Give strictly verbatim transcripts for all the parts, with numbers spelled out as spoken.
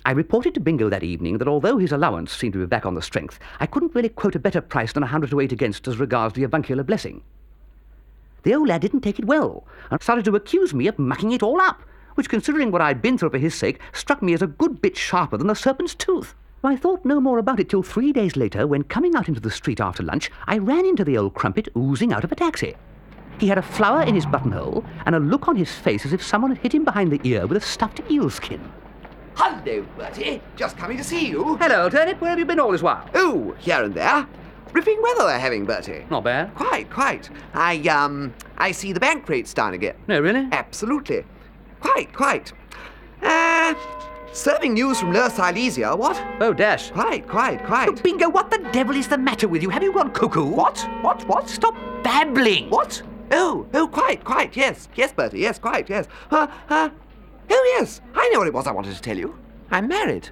I reported to Bingo that evening that although his allowance seemed to be back on the strength, I couldn't really quote a better price than a hundred to eight against as regards the avuncular blessing. The old lad didn't take it well, and started to accuse me of mucking it all up, which, considering what I'd been through for his sake, struck me as a good bit sharper than the serpent's tooth. I thought no more about it till three days later, when coming out into the street after lunch, I ran into the old crumpet oozing out of a taxi. He had a flower in his buttonhole, and a look on his face as if someone had hit him behind the ear with a stuffed eel skin. Hello, Bertie. Just coming to see you. Hello, Turnip. Where have you been all this while? Oh, here and there. Ripping weather they're having, Bertie. Not bad. Quite, quite. I, um, I see the bank rate's down again. No, really? Absolutely. Quite, quite. Uh, serving news from Nurse Silesia, what? Oh, dash. Quite, quite, quite. Oh, Bingo, what the devil is the matter with you? Have you gone cuckoo? What? What, what? Stop babbling. What? Oh, oh, quite, quite, yes. Yes, Bertie, yes, quite, yes. Uh, uh, oh, yes. I know what it was I wanted to tell you. I'm married.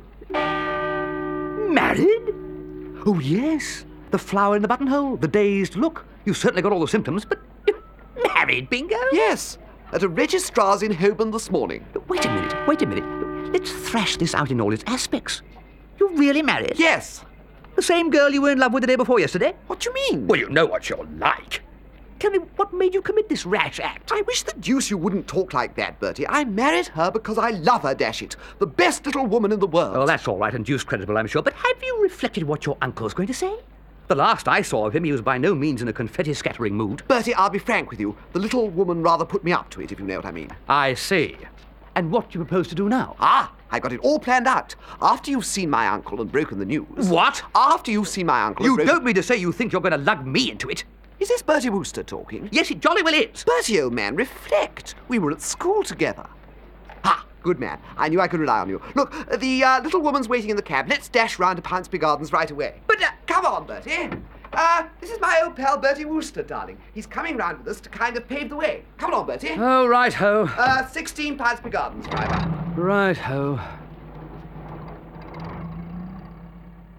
Married? Oh, yes. The flower in the buttonhole, the dazed look. You certainly got all the symptoms, but you're married, Bingo? Yes. At a registrar's in Holborn this morning. Wait a minute, wait a minute. Let's thrash this out in all its aspects. You're really married? Yes. The same girl you were in love with the day before yesterday? What do you mean? Well, you know what you're like. Tell me, what made you commit this rash act? I wish the deuce you wouldn't talk like that, Bertie. I married her because I love her, dash it. The best little woman in the world. Oh, that's all right and deuce creditable, I'm sure. But have you reflected what your uncle's going to say? The last I saw of him, he was by no means in a confetti-scattering mood. Bertie, I'll be frank with you. The little woman rather put me up to it, if you know what I mean. I see. And what do you propose to do now? Ah, I got it all planned out. After you've seen my uncle and broken the news... What? After you've seen my uncle You and broken... don't mean to say you think you're going to lug me into it? Is this Bertie Wooster talking? Yes, it jolly well is. Bertie, old man, reflect. We were at school together. Ah, good man. I knew I could rely on you. Look, the uh, little woman's waiting in the cab. Let's dash round to Pounceby Gardens right away. But uh, come on, Bertie. Uh, this is my old pal Bertie Wooster, darling. He's coming round with us to kind of pave the way. Come on, Bertie. Oh, right-ho. Uh, sixteen Pounceby Gardens, driver. Right-ho.